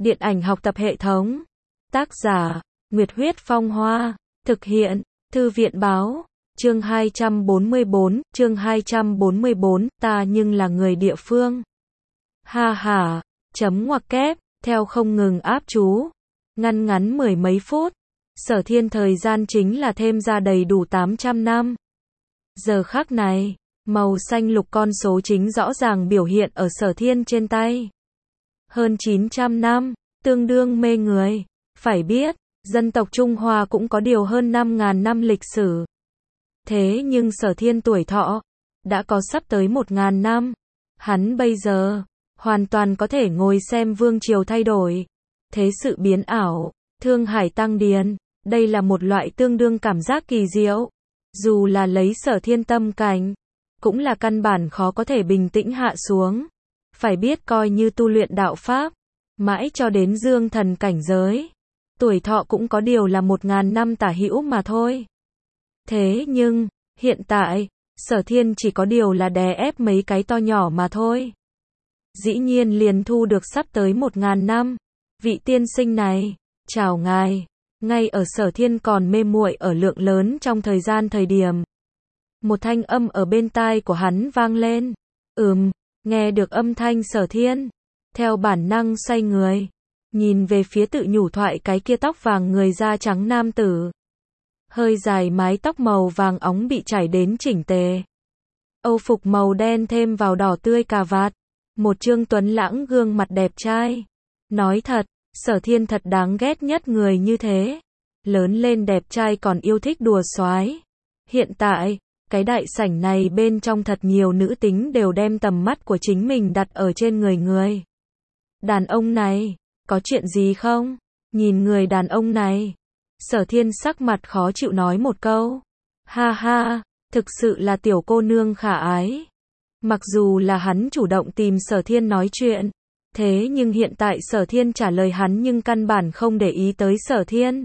Điện ảnh học tập hệ thống. Tác giả, Nguyệt Huyết Phong Hoa. Thực hiện, Thư viện Báo. Chương 244, ta nhưng là người địa phương. Ha ha, chấm ngoặc kép, theo không ngừng áp chú. Ngắn mười mấy phút. Sở Thiên thời gian chính là thêm ra đầy đủ 800 năm. Giờ khắc này, màu xanh lục con số chính rõ ràng biểu hiện ở Sở Thiên trên tay. Hơn 900 năm, tương đương mê người. Phải biết, dân tộc Trung Hoa cũng có điều hơn 5.000 năm lịch sử. Thế nhưng Sở Thiên tuổi thọ đã có sắp tới 1.000 năm. Hắn bây giờ hoàn toàn có thể ngồi xem vương triều thay đổi, thế sự biến ảo, thương hải tăng điền. Đây là một loại tương đương cảm giác kỳ diệu. Dù là lấy Sở Thiên tâm cảnh, cũng là căn bản khó có thể bình tĩnh hạ xuống. Phải biết coi như tu luyện đạo pháp, mãi cho đến dương thần cảnh giới, tuổi thọ cũng có điều là 1.000 năm tả hữu mà thôi. Thế nhưng, hiện tại, Sở Thiên chỉ có điều là đè ép mấy cái to nhỏ mà thôi. Dĩ nhiên liền thu được sắp tới 1.000 năm. Vị tiên sinh này, chào ngài. Ngay ở Sở Thiên còn mê muội ở lượng lớn trong thời điểm. Một thanh âm ở bên tai của hắn vang lên. Nghe được âm thanh Sở Thiên. Theo bản năng xoay người. Nhìn về phía tự nhủ thoại cái kia tóc vàng người da trắng nam tử. Hơi dài mái tóc màu vàng óng bị chải đến chỉnh tề. Âu phục màu đen thêm vào đỏ tươi cà vạt. Một trương tuấn lãng gương mặt đẹp trai. Nói thật, Sở Thiên thật đáng ghét nhất người như thế. Lớn lên đẹp trai còn yêu thích đùa xoái. Hiện tại, cái đại sảnh này bên trong thật nhiều nữ tính đều đem tầm mắt của chính mình đặt ở trên người. Đàn ông này, có chuyện gì không? Nhìn người đàn ông này. Sở Thiên sắc mặt khó chịu nói một câu. Ha ha, thực sự là tiểu cô nương khả ái. Mặc dù là hắn chủ động tìm Sở Thiên nói chuyện. Thế nhưng hiện tại Sở Thiên trả lời hắn nhưng căn bản không để ý tới Sở Thiên.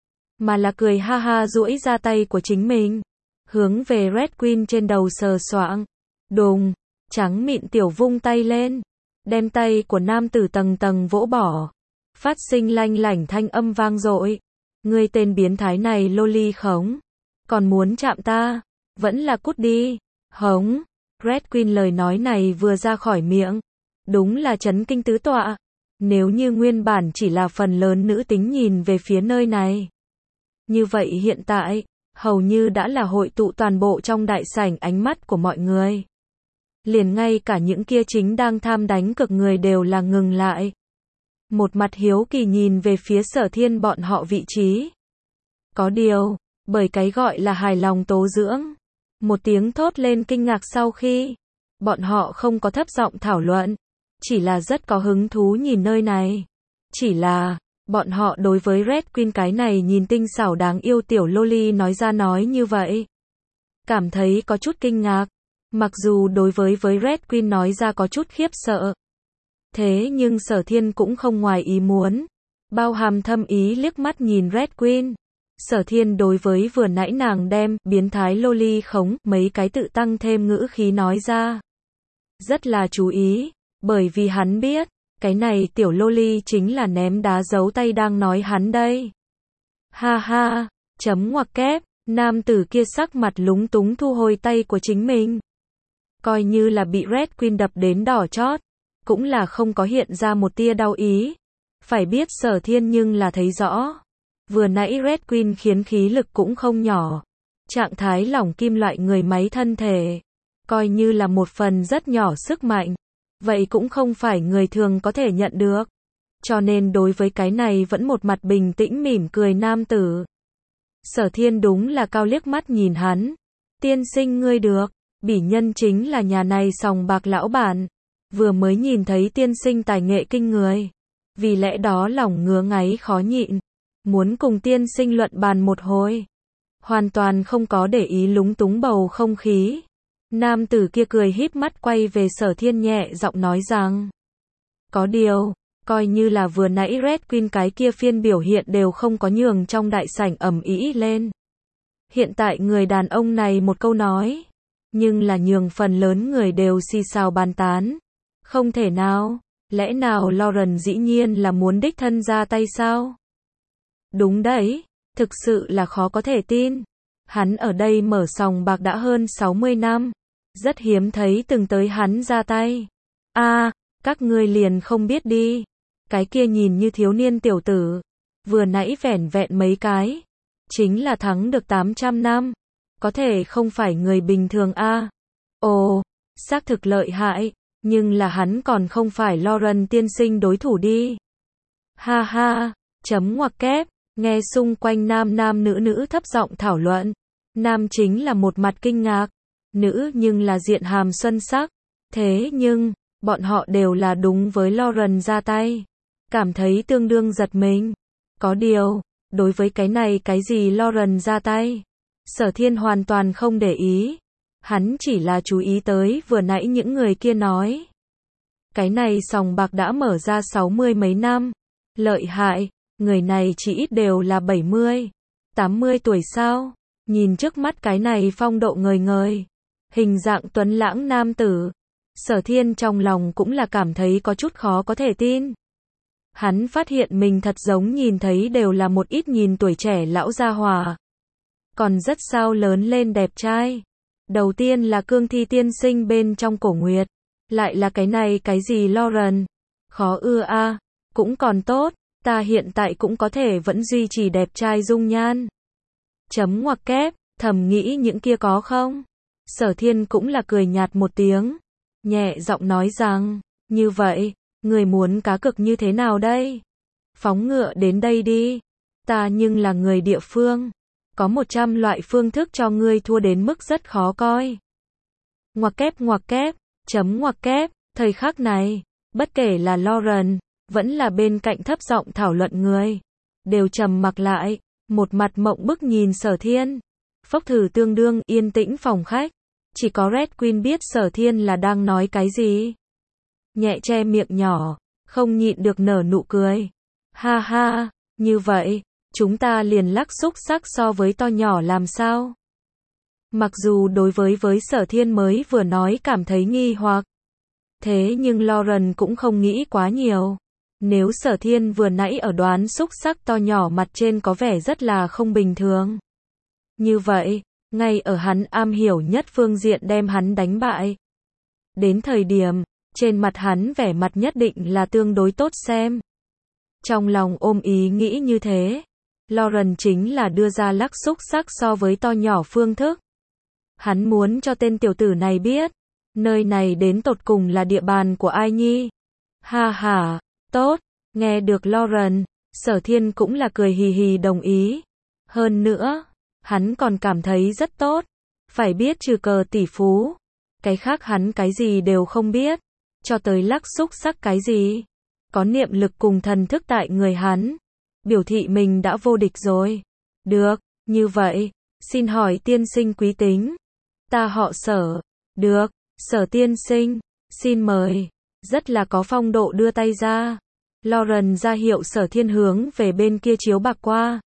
Mà là cười ha ha duỗi ra tay của chính mình. Hướng về Red Queen trên đầu sờ soạng. Đùng, trắng mịn tiểu vung tay lên. Đem tay của nam tử tầng vỗ bỏ. Phát sinh lanh lảnh thanh âm vang dội. Ngươi tên biến thái này loli khống. Còn muốn chạm ta? Vẫn là cút đi. Hống. Red Queen lời nói này vừa ra khỏi miệng. Đúng là chấn kinh tứ tọa. Nếu như nguyên bản chỉ là phần lớn nữ tính nhìn về phía nơi này. Như vậy hiện tại, hầu như đã là hội tụ toàn bộ trong đại sảnh ánh mắt của mọi người. Liền ngay cả những kia chính đang tham đánh cực người đều là ngừng lại. Một mặt hiếu kỳ nhìn về phía Sở Thiên bọn họ vị trí. Có điều, bởi cái gọi là hài lòng tố dưỡng. Một tiếng thốt lên kinh ngạc sau khi, bọn họ không có thấp giọng thảo luận. Chỉ là rất có hứng thú nhìn nơi này. Chỉ là, bọn họ đối với Red Queen cái này nhìn tinh xảo đáng yêu tiểu loli nói ra nói như vậy. Cảm thấy có chút kinh ngạc. Mặc dù đối với Red Queen nói ra có chút khiếp sợ. Thế nhưng Sở Thiên cũng không ngoài ý muốn. Bao hàm thâm ý liếc mắt nhìn Red Queen. Sở Thiên đối với vừa nãy nàng đem biến thái loli khống mấy cái tự tăng thêm ngữ khí nói ra. Rất là chú ý. Bởi vì hắn biết, cái này tiểu loli chính là ném đá giấu tay đang nói hắn đây. Ha ha, chấm ngoặc kép, nam tử kia sắc mặt lúng túng thu hồi tay của chính mình. Coi như là bị Red Queen đập đến đỏ chót, cũng là không có hiện ra một tia đau ý. Phải biết Sở Thiên nhưng là thấy rõ. Vừa nãy Red Queen khiến khí lực cũng không nhỏ. Trạng thái lỏng kim loại người máy thân thể. Coi như là một phần rất nhỏ sức mạnh. Vậy cũng không phải người thường có thể nhận được. Cho nên đối với cái này vẫn một mặt bình tĩnh mỉm cười nam tử. Sở Thiên đúng là cao liếc mắt nhìn hắn. Tiên sinh ngươi được. Bỉ nhân chính là nhà này sòng bạc lão bản. Vừa mới nhìn thấy tiên sinh tài nghệ kinh người. Vì lẽ đó lòng ngứa ngáy khó nhịn. Muốn cùng tiên sinh luận bàn một hồi. Hoàn toàn không có để ý lúng túng bầu không khí. Nam tử kia cười híp mắt quay về Sở Thiên nhẹ giọng nói rằng. Có điều, coi như là vừa nãy Red Queen cái kia phiên biểu hiện đều không có nhường trong đại sảnh ầm ĩ lên. Hiện tại người đàn ông này một câu nói. Nhưng là nhường phần lớn người đều xì xào bàn tán. Không thể nào, Lẽ nào Lauren dĩ nhiên là muốn đích thân ra tay sao? Đúng đấy, thực sự là khó có thể tin. Hắn ở đây mở sòng bạc đã hơn 60 năm. Rất hiếm thấy từng tới hắn ra tay. Các ngươi liền không biết đi. Cái kia nhìn như thiếu niên tiểu tử. Vừa nãy vẻn vẹn mấy cái. Chính là thắng được 800 năm. Có thể không phải người bình thường Ồ, xác thực lợi hại. Nhưng là hắn còn không phải Lauren tiên sinh đối thủ đi. Ha ha, chấm ngoặc kép. Nghe xung quanh nam nữ thấp giọng thảo luận. Nam chính là một mặt kinh ngạc. Nữ nhưng là diện hàm xuân sắc. Thế nhưng, bọn họ đều là đúng với Lauren ra tay. Cảm thấy tương đương giật mình. Có điều, đối với cái này cái gì Lauren ra tay. Sở Thiên hoàn toàn không để ý. Hắn chỉ là chú ý tới vừa nãy những người kia nói. Cái này sòng bạc đã mở ra 60 mấy năm. Lợi hại, người này chỉ ít đều là 70, 80 tuổi sao. Nhìn trước mắt cái này phong độ ngời ngời. Hình dạng tuấn lãng nam tử. Sở Thiên trong lòng cũng là cảm thấy có chút khó có thể tin. Hắn phát hiện mình thật giống nhìn thấy đều là một ít nhìn tuổi trẻ lão gia hỏa. Còn rất sao lớn lên đẹp trai. Đầu tiên là Cương Thi tiên sinh bên trong Cổ Nguyệt. Lại là cái này cái gì Lauren. Khó ưa cũng còn tốt. Ta hiện tại cũng có thể vẫn duy trì đẹp trai dung nhan. Chấm ngoặc kép, thầm nghĩ những kia có không? Sở Thiên cũng là cười nhạt một tiếng. Nhẹ giọng nói rằng, như vậy, người muốn cá cược như thế nào đây? Phóng ngựa đến đây đi. Ta nhưng là người địa phương. Có 100 loại phương thức cho ngươi thua đến mức rất khó coi. Ngoặc kép, chấm ngoặc kép, thời khắc này, bất kể là Lauren, vẫn là bên cạnh thấp giọng thảo luận người. Đều trầm mặc lại, một mặt mộng bức nhìn Sở Thiên. Phốc thử tương đương yên tĩnh phòng khách. Chỉ có Red Queen biết Sở Thiên là đang nói cái gì. Nhẹ che miệng nhỏ, không nhịn được nở nụ cười. Ha ha, như vậy, chúng ta liền lắc xúc sắc so với to nhỏ làm sao? Mặc dù đối với Sở Thiên mới vừa nói cảm thấy nghi hoặc. Thế nhưng Lauren cũng không nghĩ quá nhiều. Nếu Sở Thiên vừa nãy ở đoán xúc sắc to nhỏ mặt trên có vẻ rất là không bình thường. Như vậy, ngay ở hắn am hiểu nhất phương diện đem hắn đánh bại. Đến thời điểm, trên mặt hắn vẻ mặt nhất định là tương đối tốt xem. Trong lòng ôm ý nghĩ như thế, Lauren chính là đưa ra lắc xúc sắc so với to nhỏ phương thức. Hắn muốn cho tên tiểu tử này biết, nơi này đến tột cùng là địa bàn của ai nhi. Ha ha, tốt, nghe được Lauren, Sở Thiên cũng là cười hì hì đồng ý. Hơn nữa, hắn còn cảm thấy rất tốt. Phải biết trừ cờ tỷ phú, cái khác hắn cái gì đều không biết. Cho tới lắc xúc sắc cái gì. Có niệm lực cùng thần thức tại người hắn. Biểu thị mình đã vô địch rồi. Được, như vậy, xin hỏi tiên sinh quý tính. Ta họ Sở. Được, Sở tiên sinh, xin mời. Rất là có phong độ đưa tay ra. Lauren ra hiệu Sở Thiên hướng về bên kia chiếu bạc qua.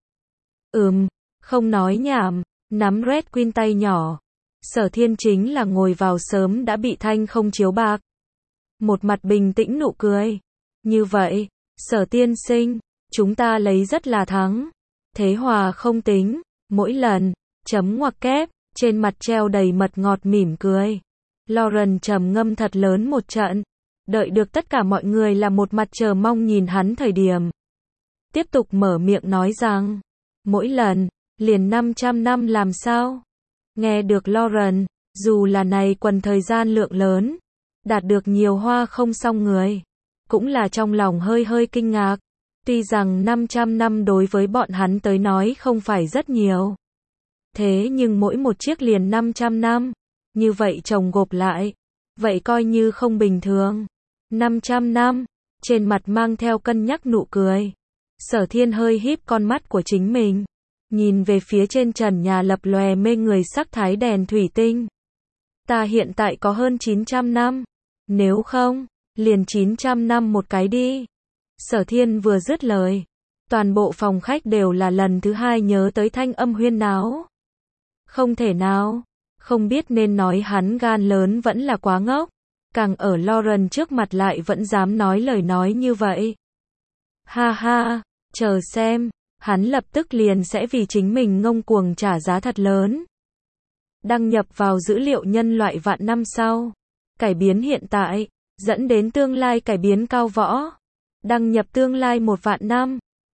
Không nói nhảm, nắm Red Queen tay nhỏ. Sở Thiên chính là ngồi vào sớm đã bị thanh không chiếu bạc. Một mặt bình tĩnh nụ cười. Như vậy, Sở tiên sinh, chúng ta lấy rất là thắng. Thế hòa không tính, mỗi lần, chấm ngoặc kép, trên mặt treo đầy mật ngọt mỉm cười. Lauren trầm ngâm thật lớn một trận. Đợi được tất cả mọi người là một mặt chờ mong nhìn hắn thời điểm. Tiếp tục mở miệng nói rằng, mỗi lần, liền 500 năm làm sao? Nghe được Lauren, dù là này quần thời gian lượng lớn, đạt được nhiều hoa không xong người, cũng là trong lòng hơi kinh ngạc. Tuy rằng 500 năm đối với bọn hắn tới nói không phải rất nhiều. Thế nhưng mỗi một chiếc liền 500 năm, như vậy chồng gộp lại, vậy coi như không bình thường. 500 năm, trên mặt mang theo cân nhắc nụ cười. Sở Thiên hơi híp con mắt của chính mình, nhìn về phía trên trần nhà lập lòe mê người sắc thái đèn thủy tinh. Ta hiện tại có hơn 900 năm, nếu không, liền 900 năm một cái đi. Sở Thiên vừa dứt lời, toàn bộ phòng khách đều là lần thứ hai nhớ tới thanh âm huyên náo. Không thể nào, không biết nên nói hắn gan lớn vẫn là quá ngốc. Càng ở Lauren trước mặt lại vẫn dám nói lời nói như vậy. Ha ha, chờ xem, hắn lập tức liền sẽ vì chính mình ngông cuồng trả giá thật lớn. Đăng nhập vào dữ liệu nhân loại vạn năm sau. Cải biến hiện tại, dẫn đến tương lai cải biến cao võ. Đăng nhập tương lai 1 vạn năm.